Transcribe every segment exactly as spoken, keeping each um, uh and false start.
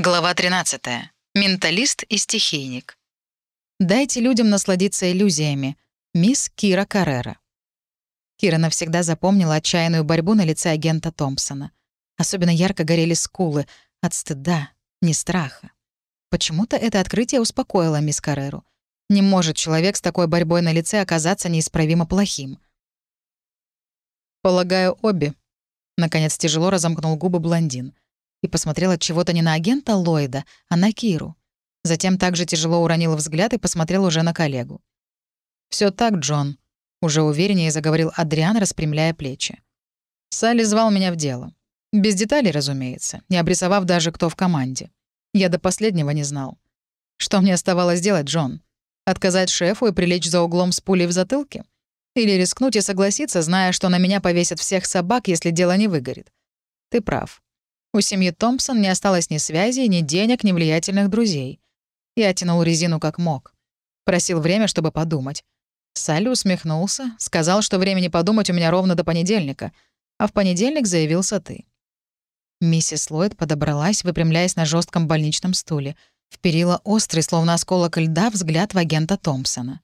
Глава тринадцатая. Менталист и стихийник. Дайте людям насладиться иллюзиями. Мисс Кира Каррера. Кира навсегда запомнила отчаянную борьбу на лице агента Томпсона. Особенно ярко горели скулы от стыда, не страха. Почему-то это открытие успокоило мисс Карреру. Не может человек с такой борьбой на лице оказаться неисправимо плохим. «Полагаю, обе». Наконец тяжело разомкнул губы блондин и посмотрел от чего-то не на агента Ллойда, а на Киру. Затем также тяжело уронил взгляд и посмотрел уже на коллегу. Все так, Джон», — уже увереннее заговорил Адриан, распрямляя плечи. «Салли звал меня в дело. Без деталей, разумеется, не обрисовав даже, кто в команде. Я до последнего не знал. Что мне оставалось делать, Джон? Отказать шефу и прилечь за углом с пулей в затылке? Или рискнуть и согласиться, зная, что на меня повесят всех собак, если дело не выгорит? Ты прав. У семьи Томпсон не осталось ни связей, ни денег, ни влиятельных друзей. Я тянул резину как мог. Просил время, чтобы подумать. Салли усмехнулся, сказал, что времени подумать у меня ровно до понедельника, а в понедельник заявился ты. Миссис Ллойд подобралась, выпрямляясь на жестком больничном стуле, вперила острый, словно осколок льда, взгляд в агента Томпсона.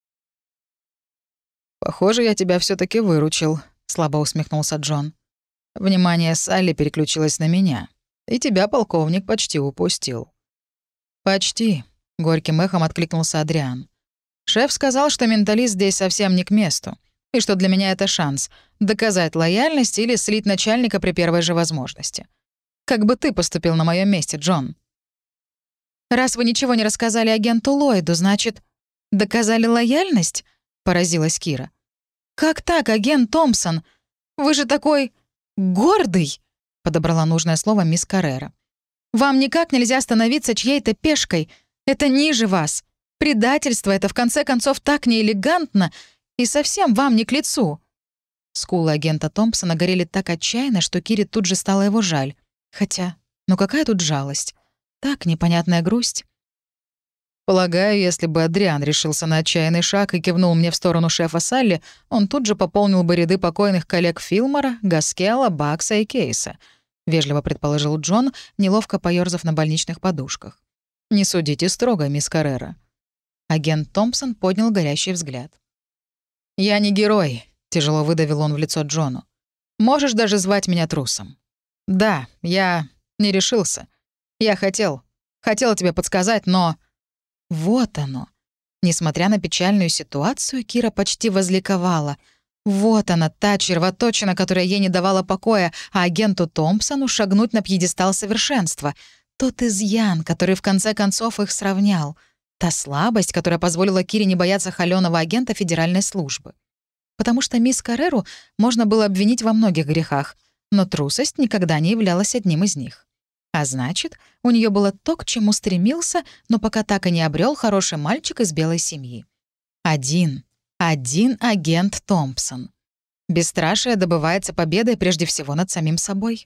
«Похоже, я тебя все таки выручил», — слабо усмехнулся Джон. «Внимание Салли переключилось на меня. И тебя, полковник, почти упустил». «Почти», — горьким эхом откликнулся Адриан. «Шеф сказал, что менталист здесь совсем не к месту, и что для меня это шанс — доказать лояльность или слить начальника при первой же возможности. Как бы ты поступил на моем месте, Джон?» «Раз вы ничего не рассказали агенту Ллойду, значит, доказали лояльность?» — поразилась Кира. «Как так, агент Томпсон? Вы же такой гордый!» — подобрала нужное слово мисс Каррера. «Вам никак нельзя становиться чьей-то пешкой. Это ниже вас. Предательство — это, в конце концов, так неэлегантно и совсем вам не к лицу». Скулы агента Томпсона горели так отчаянно, что Кире тут же стало его жаль. Хотя, ну какая тут жалость? Так, непонятная грусть. Полагаю, если бы Адриан решился на отчаянный шаг и кивнул мне в сторону шефа Салли, он тут же пополнил бы ряды покойных коллег Филмора, Гаскелла, Бакса и Кейса, — вежливо предположил Джон, неловко поёрзав на больничных подушках. «Не судите строго, мисс Каррера». Агент Томпсон поднял горящий взгляд. «Я не герой», — тяжело выдавил он в лицо Джону. «Можешь даже звать меня трусом. Да, я не решился. Я хотел. Хотел тебе подсказать, но...» Вот оно. Несмотря на печальную ситуацию, Кира почти возликовала. Вот она, та червоточина, которая ей не давала покоя, а агенту Томпсону шагнуть на пьедестал совершенства. Тот изъян, который в конце концов их сравнял. Та слабость, которая позволила Кире не бояться холёного агента федеральной службы. Потому что мисс Карреру можно было обвинить во многих грехах, но трусость никогда не являлась одним из них. А значит, у нее было то, к чему стремился, но пока так и не обрел хороший мальчик из белой семьи. Один, один агент Томпсон. Бесстрашие добывается победой прежде всего над самим собой.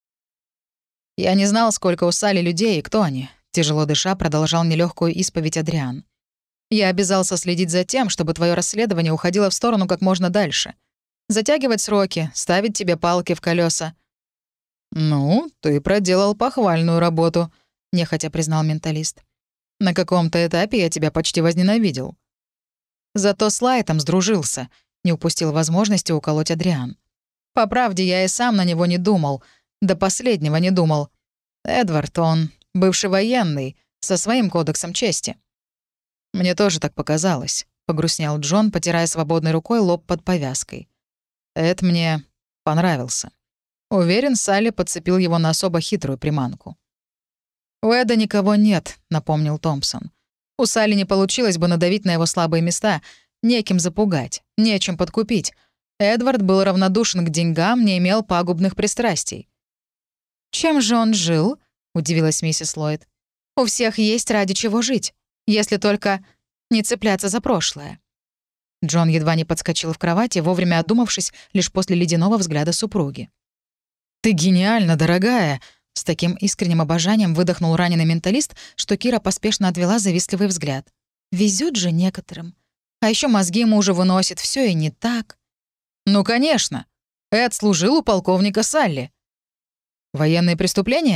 «Я не знал, сколько у Салли людей и кто они», — тяжело дыша продолжал нелегкую исповедь Адриан. «Я обязался следить за тем, чтобы твое расследование уходило в сторону как можно дальше. Затягивать сроки, ставить тебе палки в колеса. «Ну, ты проделал похвальную работу», — нехотя признал менталист. «На каком-то этапе я тебя почти возненавидел». Зато с Лайтом сдружился, не упустил возможности уколоть Адриан. По правде, я и сам на него не думал, до последнего не думал. Эдвард, он бывший военный, со своим кодексом чести. «Мне тоже так показалось», — погрустнел Джон, потирая свободной рукой лоб под повязкой. «Эд мне понравился». Уверен, Салли подцепил его на особо хитрую приманку. «У Эда никого нет», — напомнил Томпсон. «У Салли не получилось бы надавить на его слабые места, неким запугать, нечем подкупить. Эдвард был равнодушен к деньгам, не имел пагубных пристрастий». «Чем же он жил?» — удивилась миссис Ллойд. «У всех есть ради чего жить, если только не цепляться за прошлое». Джон едва не подскочил в кровати, вовремя одумавшись лишь после ледяного взгляда супруги. «Ты гениальна, дорогая!» — с таким искренним обожанием выдохнул раненый менталист, что Кира поспешно отвела завистливый взгляд. «Везет же некоторым. А еще мозги ему уже выносит, все и не так». «Ну, конечно. Эд служил у полковника Салли». «Военные преступления?» —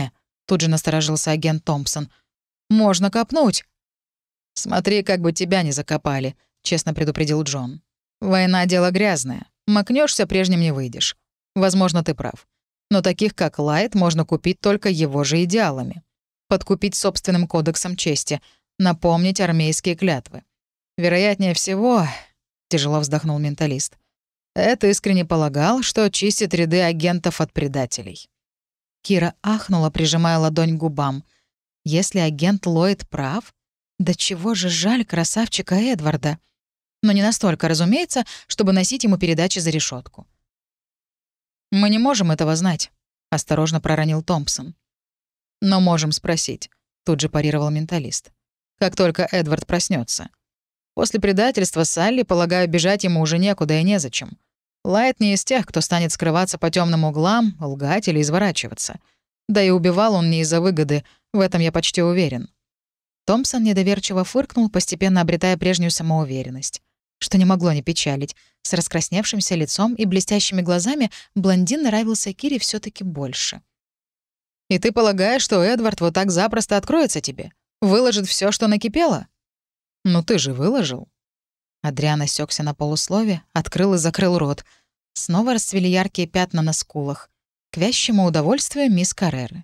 Тут же насторожился агент Томпсон. «Можно копнуть». «Смотри, как бы тебя не закопали», — честно предупредил Джон. «Война — дело грязное. Макнешься, прежним не выйдешь. Возможно, ты прав. Но таких, как Лайт, можно купить только его же идеалами. Подкупить собственным кодексом чести, напомнить армейские клятвы. Вероятнее всего, — тяжело вздохнул менталист, — это искренне полагал, что чистит ряды агентов от предателей». Кира ахнула, прижимая ладонь к губам. Если агент Ллойд прав, да чего же жаль красавчика Эдварда. Но не настолько, разумеется, чтобы носить ему передачи за решетку. «Мы не можем этого знать», — осторожно проронил Томпсон. «Но можем спросить», — тут же парировал менталист. «Как только Эдвард проснется. После предательства Салли, полагаю, бежать ему уже некуда и незачем. Лайт не из тех, кто станет скрываться по темным углам, лгать или изворачиваться. Да и убивал он не из-за выгоды, в этом я почти уверен». Томпсон недоверчиво фыркнул, постепенно обретая прежнюю самоуверенность. Что не могло не печалить. С раскрасневшимся лицом и блестящими глазами блондин нравился Кире все таки больше. «И ты полагаешь, что Эдвард вот так запросто откроется тебе? Выложит все, что накипело?» «Ну ты же выложил». Адриан осекся на полуслове, открыл и закрыл рот. Снова расцвели яркие пятна на скулах. К вящему удовольствию мисс Карреры.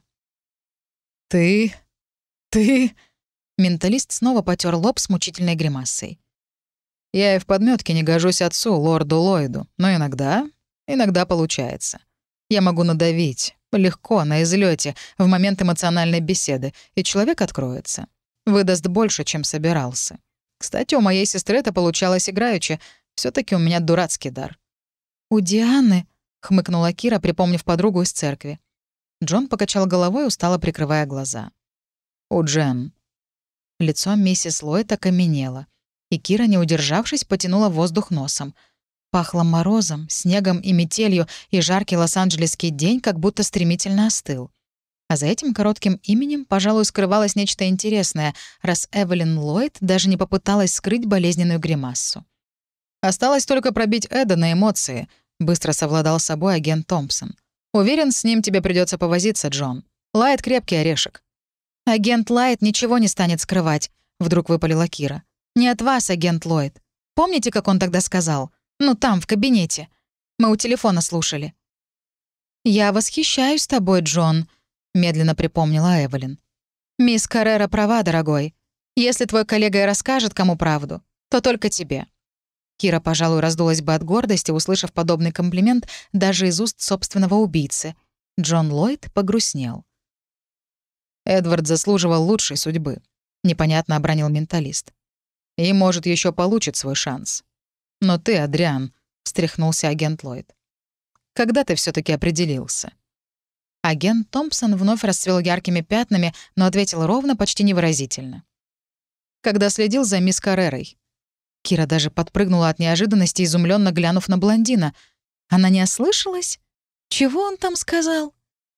«Ты... ты...» Менталист снова потер лоб с мучительной гримасой. «Я и в подметке не гожусь отцу, лорду Ллойду, но иногда... иногда получается. Я могу надавить, легко, на излете, в момент эмоциональной беседы, и человек откроется. Выдаст больше, чем собирался. Кстати, у моей сестры это получалось играючи, все таки у меня дурацкий дар». «У Дианы...» — хмыкнула Кира, припомнив подругу из церкви. Джон покачал головой, устало прикрывая глаза. «У Джен». Лицо миссис Ллойд окаменело, и Кира, не удержавшись, потянула воздух носом. Пахло морозом, снегом и метелью, и жаркий лос-анджелесский день как будто стремительно остыл. А за этим коротким именем, пожалуй, скрывалось нечто интересное, раз Эвелин Ллойд даже не попыталась скрыть болезненную гримассу. «Осталось только пробить Эда на эмоции», — быстро совладал с собой агент Томпсон. «Уверен, с ним тебе придется повозиться, Джон. Лайт — крепкий орешек». «Агент Лайт ничего не станет скрывать», — вдруг выпалила Кира. «Не от вас, агент Ллойд. Помните, как он тогда сказал? Ну, там, в кабинете. Мы у телефона слушали». «Я восхищаюсь тобой, Джон», — медленно припомнила Эвелин. «Мисс Каррера права, дорогой. Если твой коллега и расскажет кому правду, то только тебе». Кира, пожалуй, раздулась бы от гордости, услышав подобный комплимент даже из уст собственного убийцы. Джон Ллойд погрустнел. «Эдвард заслуживал лучшей судьбы», — непонятно обронил менталист. «И, может, еще получит свой шанс. Но ты, Адриан», — встряхнулся агент Ллойд. «Когда ты все таки определился?» Агент Томпсон вновь расцвел яркими пятнами, но ответил ровно, почти невыразительно. «Когда следил за мисс Каррерой». Кира даже подпрыгнула от неожиданности, изумленно глянув на блондина. Она не ослышалась? Чего он там сказал?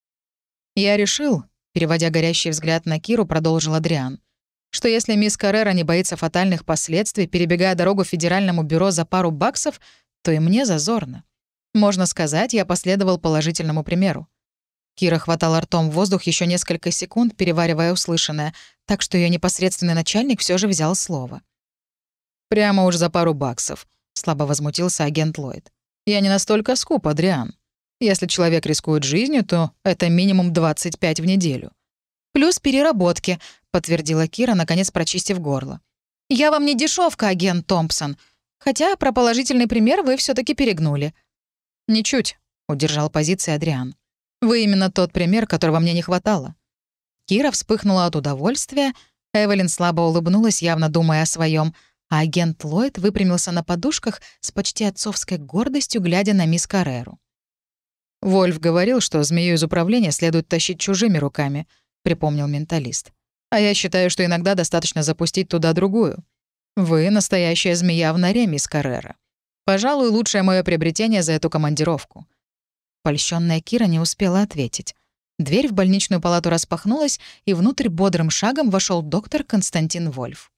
«Я решил», — переводя горящий взгляд на Киру, продолжил Адриан, что если мисс Каррера не боится фатальных последствий, перебегая дорогу Федеральному бюро за пару баксов, то и мне зазорно. Можно сказать, я последовал положительному примеру. Кира хватала ртом воздух еще несколько секунд, переваривая услышанное, так что ее непосредственный начальник все же взял слово. «Прямо уж за пару баксов», — слабо возмутился агент Ллойд. «Я не настолько скуп, Адриан. Если человек рискует жизнью, то это минимум двадцать пять в неделю». «Плюс переработки», — подтвердила Кира, наконец прочистив горло. «Я вам не дешевка, агент Томпсон. Хотя про положительный пример вы все таки перегнули». «Ничуть», — удержал позиции Адриан. «Вы именно тот пример, которого мне не хватало». Кира вспыхнула от удовольствия, Эвелин слабо улыбнулась, явно думая о своем, а агент Ллойд выпрямился на подушках с почти отцовской гордостью, глядя на мисс Карреру. «Вольф говорил, что змею из управления следует тащить чужими руками», — припомнил менталист. «А я считаю, что иногда достаточно запустить туда другую. Вы — настоящая змея в норе, мисс Каррера. Пожалуй, лучшее мое приобретение за эту командировку». Польщённая Кира не успела ответить. Дверь в больничную палату распахнулась, и внутрь бодрым шагом вошел доктор Константин Вольф.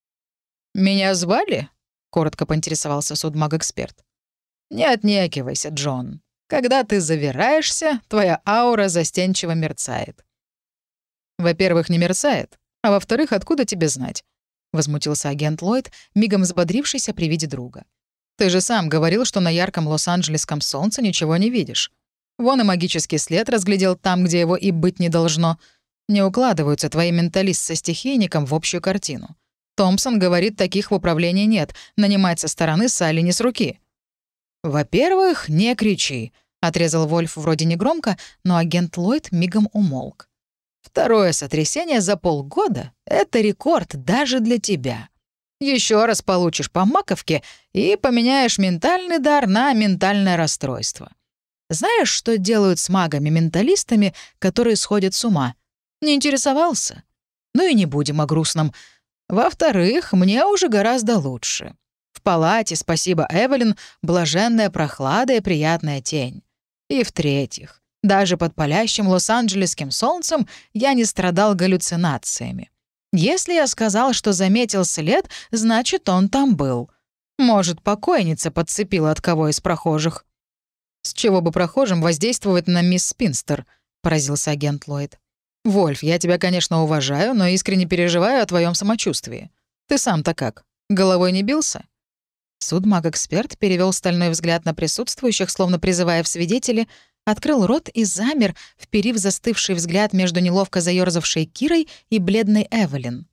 «Меня звали?» — коротко поинтересовался судмаг-эксперт. «Не отнекивайся, Джон. Когда ты завираешься, твоя аура застенчиво мерцает». Во-первых, не мерцает, а во-вторых, откуда тебе знать?» — возмутился агент Ллойд, мигом взбодрившийся при виде друга. «Ты же сам говорил, что на ярком лос-анджелесском солнце ничего не видишь. Вон и магический след разглядел там, где его и быть не должно. Не укладываются твои менталист со стихийником в общую картину. Томпсон говорит, таких в управлении нет, нанимать со стороны Салли не с руки». «Во-первых, не кричи», — отрезал Вольф вроде негромко, но агент Ллойд мигом умолк. «Второе сотрясение за полгода — это рекорд даже для тебя. Еще раз получишь по маковке и поменяешь ментальный дар на ментальное расстройство. Знаешь, что делают с магами-менталистами, которые сходят с ума? Не интересовался? Ну и не будем о грустном. Во-вторых, мне уже гораздо лучше. В палате, спасибо Эвелин, блаженная прохлада и приятная тень. И в-третьих, даже под палящим лос-анджелесским солнцем я не страдал галлюцинациями. Если я сказал, что заметил след, значит, он там был. Может, покойница подцепила от кого из прохожих. «С чего бы прохожим воздействовать на мисс Спинстер?» — поразился агент Ллойд. «Вольф, я тебя, конечно, уважаю, но искренне переживаю о твоем самочувствии. Ты сам-то как? Головой не бился?» Судмаг-эксперт перевел стальной взгляд на присутствующих, словно призывая в свидетели, открыл рот и замер, вперив застывший взгляд между неловко заёрзавшей Кирой и бледной Эвелин.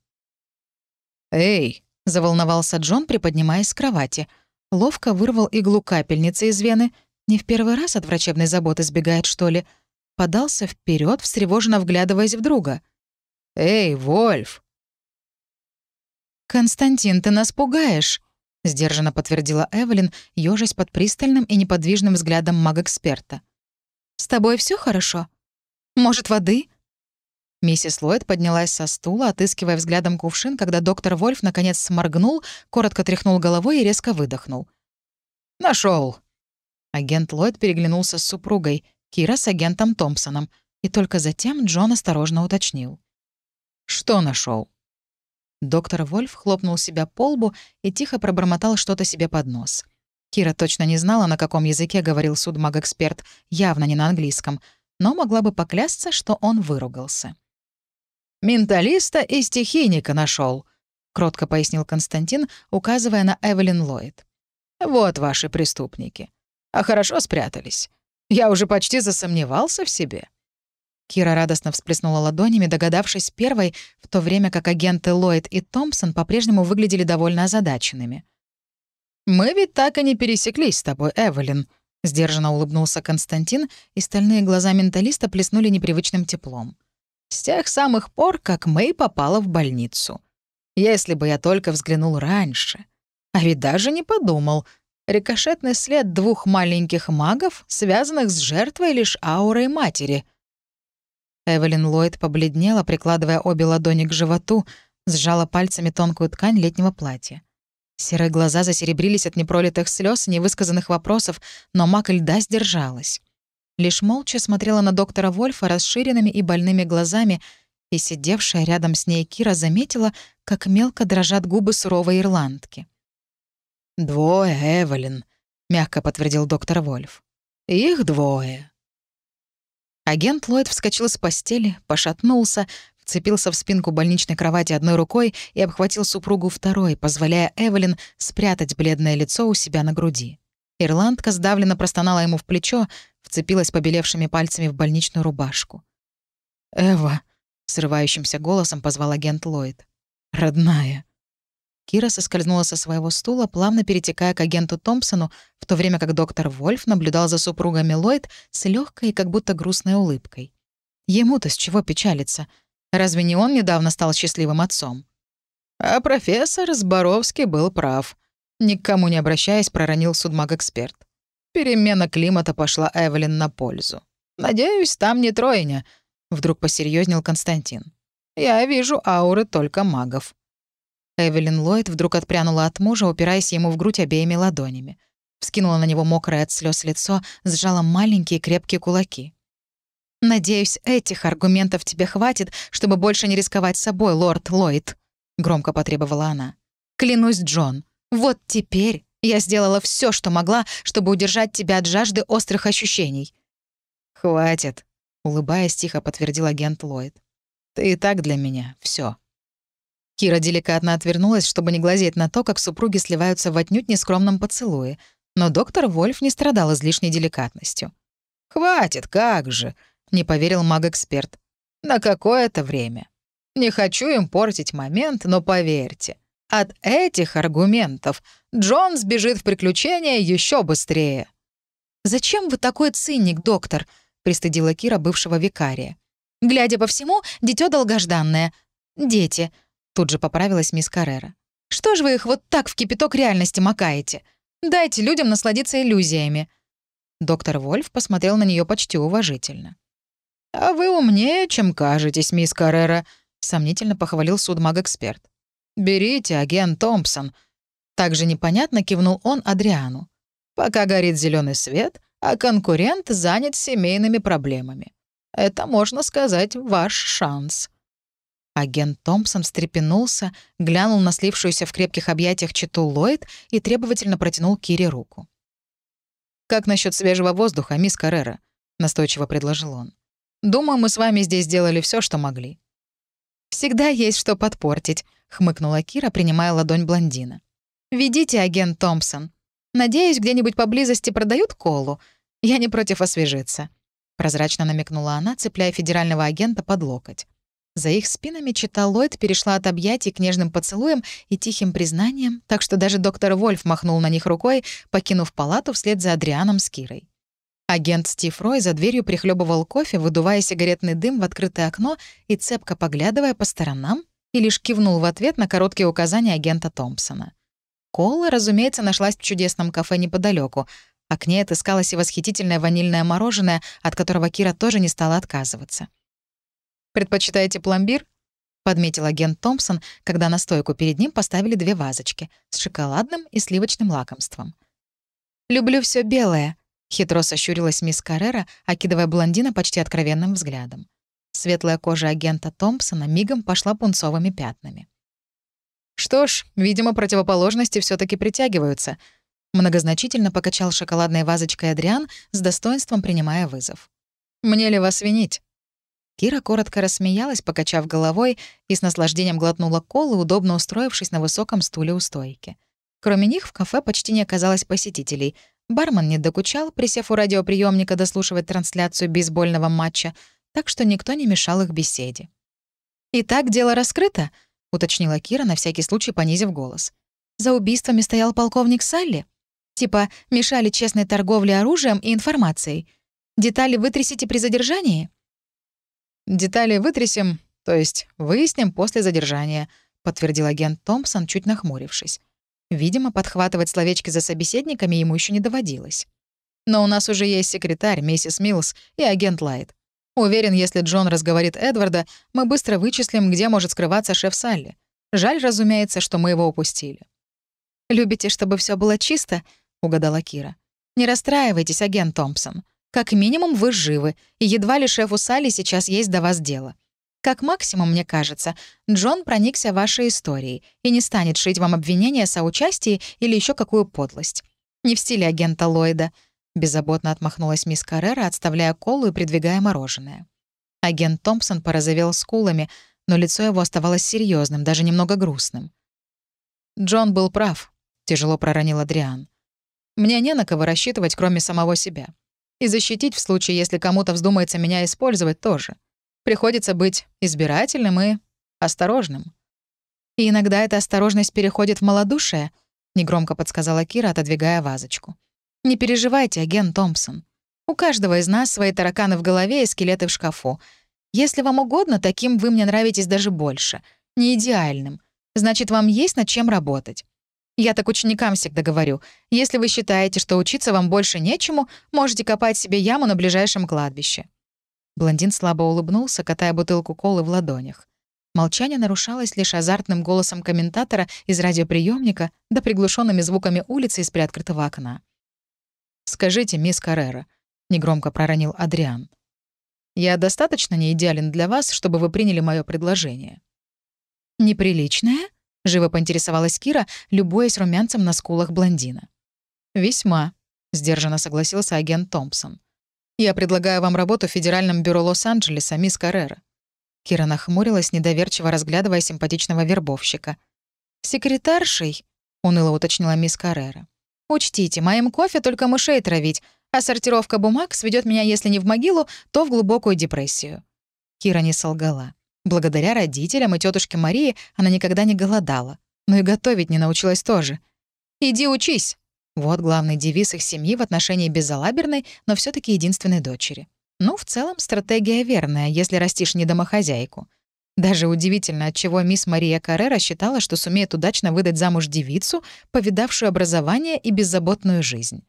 «Эй!» — заволновался Джон, приподнимаясь с кровати. Ловко вырвал иглу капельницы из вены. Не в первый раз от врачебной заботы сбегает, что ли? Подался вперед, встревоженно вглядываясь в друга. «Эй, Вольф!» «Константин, ты нас пугаешь!» — сдержанно подтвердила Эвелин, ёжась под пристальным и неподвижным взглядом маг-эксперта. «С тобой все хорошо? Может, воды?» Миссис Ллойд поднялась со стула, отыскивая взглядом кувшин, когда доктор Вольф наконец сморгнул, коротко тряхнул головой и резко выдохнул. Нашел. Агент Ллойд переглянулся с супругой, Кира с агентом Томпсоном, и только затем Джон осторожно уточнил. «Что нашел? Доктор Вольф хлопнул себя по лбу и тихо пробормотал что-то себе под нос. Кира точно не знала, на каком языке говорил судмаг-эксперт, явно не на английском, но могла бы поклясться, что он выругался. «Менталиста и стихийника нашел, кротко пояснил Константин, указывая на Эвелин Ллойд. «Вот ваши преступники. А хорошо спрятались. Я уже почти засомневался в себе». Кира радостно всплеснула ладонями, догадавшись первой, в то время как агенты Ллойд и Томпсон по-прежнему выглядели довольно озадаченными. «Мы ведь так и не пересеклись с тобой, Эвелин», — сдержанно улыбнулся Константин, и стальные глаза менталиста плеснули непривычным теплом. «С тех самых пор, как Мэй попала в больницу. Если бы я только взглянул раньше. А ведь даже не подумал. Рикошетный след двух маленьких магов, связанных с жертвой лишь аурой матери». Эвелин Ллойд побледнела, прикладывая обе ладони к животу, сжала пальцами тонкую ткань летнего платья. Серые глаза засеребрились от непролитых слез и невысказанных вопросов, но маг льда сдержалась. Лишь молча смотрела на доктора Вольфа расширенными и больными глазами, и сидевшая рядом с ней Кира заметила, как мелко дрожат губы суровой ирландки. «Двое, Эвелин», — мягко подтвердил доктор Вольф. «Их двое». Агент Ллойд вскочил с постели, пошатнулся, вцепился в спинку больничной кровати одной рукой и обхватил супругу второй, позволяя Эвелин спрятать бледное лицо у себя на груди. Ирландка сдавленно простонала ему в плечо, вцепилась побелевшими пальцами в больничную рубашку. «Эва», — срывающимся голосом позвал агент Ллойд. «Родная». Кира соскользнула со своего стула, плавно перетекая к агенту Томпсону, в то время как доктор Вольф наблюдал за супругами Ллойд с легкой и как будто грустной улыбкой. Ему-то с чего печалиться? Разве не он недавно стал счастливым отцом? А профессор Зборовский был прав. Ни к кому не обращаясь, проронил судмаг-эксперт. Перемена климата пошла Эвелин на пользу. «Надеюсь, там не тройня», — вдруг посерьезнел Константин. «Я вижу ауры только магов». Эвелин Ллойд вдруг отпрянула от мужа, упираясь ему в грудь обеими ладонями. Вскинула на него мокрое от слез лицо, сжала маленькие крепкие кулаки. «Надеюсь, этих аргументов тебе хватит, чтобы больше не рисковать собой, лорд Ллойд», — громко потребовала она. «Клянусь, Джон, вот теперь я сделала все, что могла, чтобы удержать тебя от жажды острых ощущений». «Хватит», — улыбаясь, тихо подтвердил агент Ллойд. Ты и так для меня все. Кира деликатно отвернулась, чтобы не глазеть на то, как супруги сливаются в отнюдь нескромном поцелуе, но доктор Вольф не страдал излишней деликатностью. «Хватит, как же!» — не поверил маг-эксперт. «На какое-то время. Не хочу им портить момент, но поверьте, от этих аргументов Джон сбежит в приключения еще быстрее». «Зачем вы такой циник, доктор?» — пристыдила Кира бывшего викария. «Глядя по всему, дитё долгожданное. Дети», — тут же поправилась мисс Каррера. «Что ж вы их вот так в кипяток реальности макаете? Дайте людям насладиться иллюзиями». Доктор Вольф посмотрел на нее почти уважительно. «А вы умнее, чем кажетесь, мисс Каррера», — сомнительно похвалил судмаг-эксперт. «Берите, агент Томпсон». Также непонятно кивнул он Адриану. «Пока горит зеленый свет, а конкурент занят семейными проблемами. Это, можно сказать, ваш шанс». Агент Томпсон встрепенулся, глянул на слившуюся в крепких объятиях читу Ллойд и требовательно протянул Кире руку. «Как насчет свежего воздуха, мисс Каррера?» — настойчиво предложил он. «Думаю, мы с вами здесь сделали все, что могли». «Всегда есть что подпортить», — хмыкнула Кира, принимая ладонь блондина. «Ведите, агент Томпсон. Надеюсь, где-нибудь поблизости продают колу. Я не против освежиться», — прозрачно намекнула она, цепляя федерального агента под локоть. За их спинами чита Ллойд перешла от объятий к нежным поцелуям и тихим признаниям, так что даже доктор Вольф махнул на них рукой, покинув палату вслед за Адрианом с Кирой. Агент Стив Рой за дверью прихлебывал кофе, выдувая сигаретный дым в открытое окно и цепко поглядывая по сторонам, и лишь кивнул в ответ на короткие указания агента Томпсона. Кола, разумеется, нашлась в чудесном кафе неподалеку, а к ней отыскалось и восхитительное ванильное мороженое, от которого Кира тоже не стала отказываться. «Предпочитаете пломбир?» — подметил агент Томпсон, когда на стойку перед ним поставили две вазочки с шоколадным и сливочным лакомством. «Люблю все белое», — хитро сощурилась мисс Каррера, окидывая блондина почти откровенным взглядом. Светлая кожа агента Томпсона мигом пошла пунцовыми пятнами. «Что ж, видимо, противоположности все таки притягиваются», — многозначительно покачал шоколадной вазочкой Адриан, с достоинством принимая вызов. «Мне ли вас винить?» Кира коротко рассмеялась, покачав головой, и с наслаждением глотнула колы, удобно устроившись на высоком стуле у стойки. Кроме них в кафе почти не оказалось посетителей. Бармен не докучал, присев у радиоприемника дослушивать трансляцию бейсбольного матча, так что никто не мешал их беседе. «Итак, дело раскрыто», — уточнила Кира, на всякий случай понизив голос. «За убийствами стоял полковник Салли? Типа мешали честной торговле оружием и информацией. Детали вытрясите при задержании?» «Детали вытрясем, то есть выясним после задержания», — подтвердил агент Томпсон, чуть нахмурившись. Видимо, подхватывать словечки за собеседниками ему еще не доводилось. «Но у нас уже есть секретарь, миссис Миллс, и агент Лайт. Уверен, если Джон разговорит Эдварда, мы быстро вычислим, где может скрываться шеф Салли. Жаль, разумеется, что мы его упустили». «Любите, чтобы все было чисто?» — угадала Кира. «Не расстраивайтесь, агент Томпсон. Как минимум вы живы, и едва ли шефу Салли сейчас есть до вас дело. Как максимум, мне кажется, Джон проникся вашей историей и не станет шить вам обвинения о соучастии или еще какую подлость. Не в стиле агента Ллойда», — беззаботно отмахнулась мисс Каррера, отставляя колу и придвигая мороженое. Агент Томпсон порозовел скулами, но лицо его оставалось серьезным, даже немного грустным. «Джон был прав», — тяжело проронил Адриан. «Мне не на кого рассчитывать, кроме самого себя. И защитить в случае, если кому-то вздумается меня использовать, тоже. Приходится быть избирательным и осторожным». «И иногда эта осторожность переходит в малодушие», — негромко подсказала Кира, отодвигая вазочку. «Не переживайте, агент Томпсон. У каждого из нас свои тараканы в голове и скелеты в шкафу. Если вам угодно, таким вы мне нравитесь даже больше. Не идеальным. Значит, вам есть над чем работать. Я так ученикам всегда говорю. Если вы считаете, что учиться вам больше нечему, можете копать себе яму на ближайшем кладбище». Блондин слабо улыбнулся, катая бутылку колы в ладонях. Молчание нарушалось лишь азартным голосом комментатора из радиоприемника да приглушенными звуками улицы из приоткрытого окна. «Скажите, мисс Каррера», — негромко проронил Адриан, «я достаточно не идеален для вас, чтобы вы приняли мое предложение?» «Неприличное?» — живо поинтересовалась Кира, любуясь румянцем на скулах блондина. «Весьма», — сдержанно согласился агент Томпсон. «Я предлагаю вам работу в Федеральном бюро Лос-Анджелеса, мисс Каррера. Кира нахмурилась, недоверчиво разглядывая симпатичного вербовщика. «Секретаршей?» — уныло уточнила мисс Каррера. «Учтите, моим кофе только мышей травить, а сортировка бумаг сведет меня, если не в могилу, то в глубокую депрессию». Кира не солгала. Благодаря родителям и тетушке Марии она никогда не голодала. Но и готовить не научилась тоже. «Иди учись!» Вот главный девиз их семьи в отношении безалаберной, но все таки единственной дочери. Ну, в целом, стратегия верная, если растишь не домохозяйку. Даже удивительно, отчего мисс Мария Каррера считала, что сумеет удачно выдать замуж девицу, повидавшую образование и беззаботную жизнь.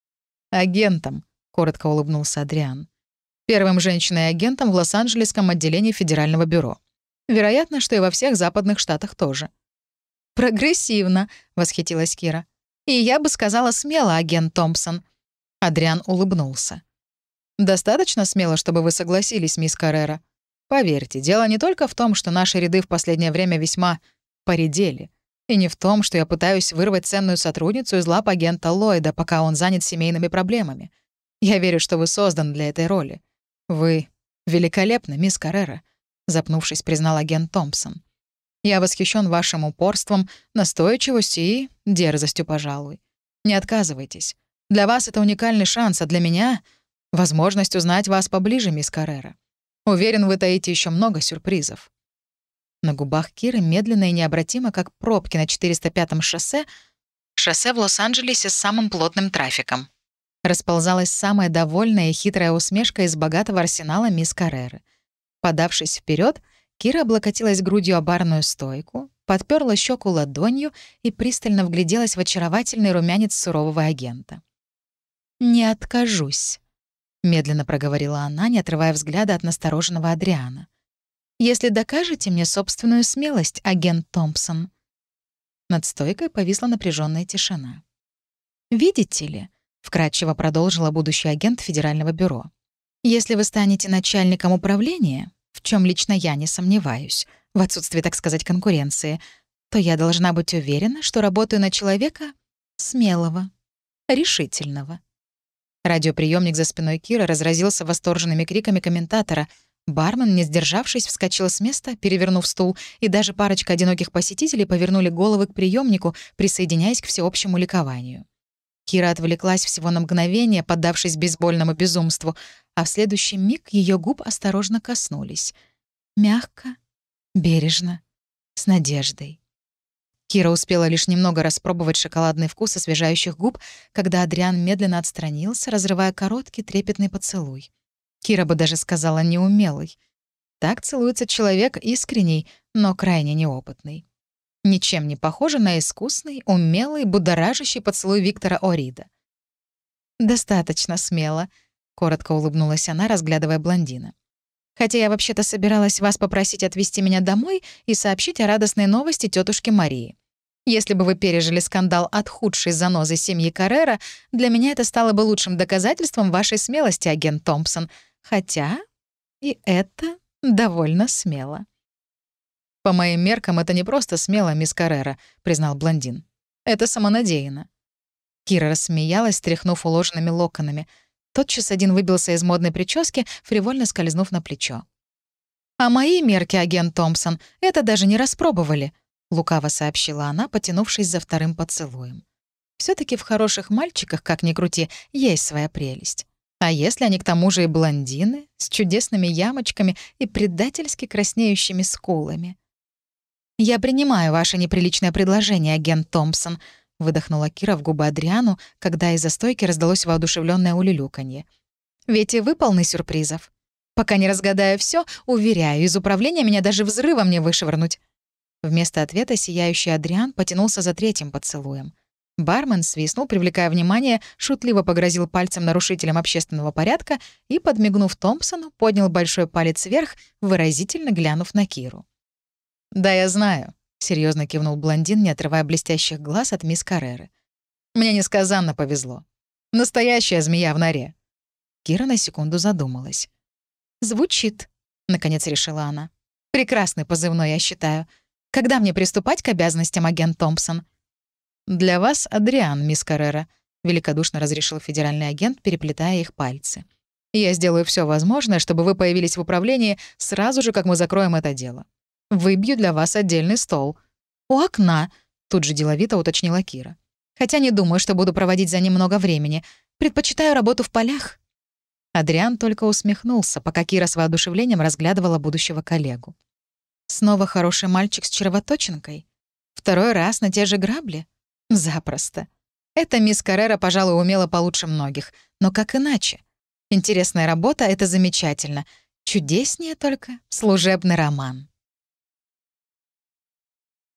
«Агентом», — коротко улыбнулся Адриан. «Первым женщиной-агентом в Лос-Анджелесском отделении Федерального бюро. Вероятно, что и во всех западных штатах тоже». «Прогрессивно», — восхитилась Кира. «И я бы сказала смело, агент Томпсон». Адриан улыбнулся. «Достаточно смело, чтобы вы согласились, мисс Каррера. Поверьте, дело не только в том, что наши ряды в последнее время весьма поредели, и не в том, что я пытаюсь вырвать ценную сотрудницу из лап агента Ллойда, пока он занят семейными проблемами. Я верю, что вы создан для этой роли. Вы великолепны, мисс Каррера», — запнувшись, признал агент Томпсон. «Я восхищен вашим упорством, настойчивостью и дерзостью, пожалуй. Не отказывайтесь. Для вас это уникальный шанс, а для меня — возможность узнать вас поближе, мисс Каррера. Уверен, вы таите еще много сюрпризов». На губах Киры медленно и необратимо, как пробки на четыреста пятом шоссе, шоссе в Лос-Анджелесе с самым плотным трафиком, расползалась самая довольная и хитрая усмешка из богатого арсенала мисс Карреры. Подавшись вперед, Кира облокотилась грудью о барную стойку, подперла щеку ладонью и пристально вгляделась в очаровательный румянец сурового агента. «Не откажусь», — медленно проговорила она, не отрывая взгляда от настороженного Адриана. «Если докажете мне собственную смелость, агент Томпсон». Над стойкой повисла напряженная тишина. «Видите ли», — вкратчиво продолжила будущий агент Федерального бюро, «если вы станете начальником управления, в чем лично я не сомневаюсь, в отсутствии, так сказать, конкуренции, то я должна быть уверена, что работаю на человека смелого, решительного». Радиоприемник за спиной Киры разразился восторженными криками комментатора. Бармен, не сдержавшись, вскочил с места, перевернув стул, и даже парочка одиноких посетителей повернули головы к приемнику, присоединяясь к всеобщему ликованию. Кира отвлеклась всего на мгновение, поддавшись бейсбольному безумству, а в следующий миг ее губ осторожно коснулись. Мягко, бережно, с надеждой. Кира успела лишь немного распробовать шоколадный вкус освежающих губ, когда Адриан медленно отстранился, разрывая короткий трепетный поцелуй. Кира бы даже сказала неумелый. Так целуется человек искренний, но крайне неопытный. Ничем не похоже на искусный, умелый, будоражащий поцелуй Виктора Орида. «Достаточно смело», — коротко улыбнулась она, разглядывая блондина. «Хотя я вообще-то собиралась вас попросить отвезти меня домой и сообщить о радостной новости тетушке Марии. Если бы вы пережили скандал от худшей занозы семьи Каррера, для меня это стало бы лучшим доказательством вашей смелости, агент Томпсон. Хотя и это довольно смело». «По моим меркам, это не просто смело, мисс Каррера», — признал блондин. «Это самонадеянно». Кира рассмеялась, тряхнув уложенными локонами. Тотчас один выбился из модной прически, фривольно скользнув на плечо. «А мои мерки, агент Томпсон, это даже не распробовали», — лукаво сообщила она, потянувшись за вторым поцелуем. все таки в хороших мальчиках, как ни крути, есть своя прелесть. А если они к тому же и блондины, с чудесными ямочками и предательски краснеющими скулами? «Я принимаю ваше неприличное предложение, агент Томпсон», — выдохнула Кира в губы Адриану, когда из-за стойки раздалось воодушевленное улюлюканье. «Ведь и вы полны сюрпризов. Пока не разгадаю все, уверяю, из управления меня даже взрывом не вышвырнуть». Вместо ответа сияющий Адриан потянулся за третьим поцелуем. Бармен свистнул, привлекая внимание, шутливо погрозил пальцем нарушителям общественного порядка и, подмигнув Томпсону, поднял большой палец вверх, выразительно глянув на Киру. «Да, я знаю», — серьезно кивнул блондин, не отрывая блестящих глаз от мисс Карреры. «Мне несказанно повезло. Настоящая змея в норе». Кира на секунду задумалась. «Звучит», — наконец решила она. «Прекрасный позывной, я считаю. Когда мне приступать к обязанностям, агент Томпсон?» «Для вас Адриан, мисс Каррера», — великодушно разрешил федеральный агент, переплетая их пальцы. Я сделаю все возможное, чтобы вы появились в управлении сразу же, как мы закроем это дело. Выбью для вас отдельный стол». «У окна», — тут же деловито уточнила Кира. «Хотя не думаю, что буду проводить за ним много времени. Предпочитаю работу в полях». Адриан только усмехнулся, пока Кира с воодушевлением разглядывала будущего коллегу. «Снова хороший мальчик с червоточинкой? Второй раз на те же грабли? Запросто. Эта мисс Каррера, пожалуй, умела получше многих. Но как иначе? Интересная работа — это замечательно. Чудеснее только служебный роман».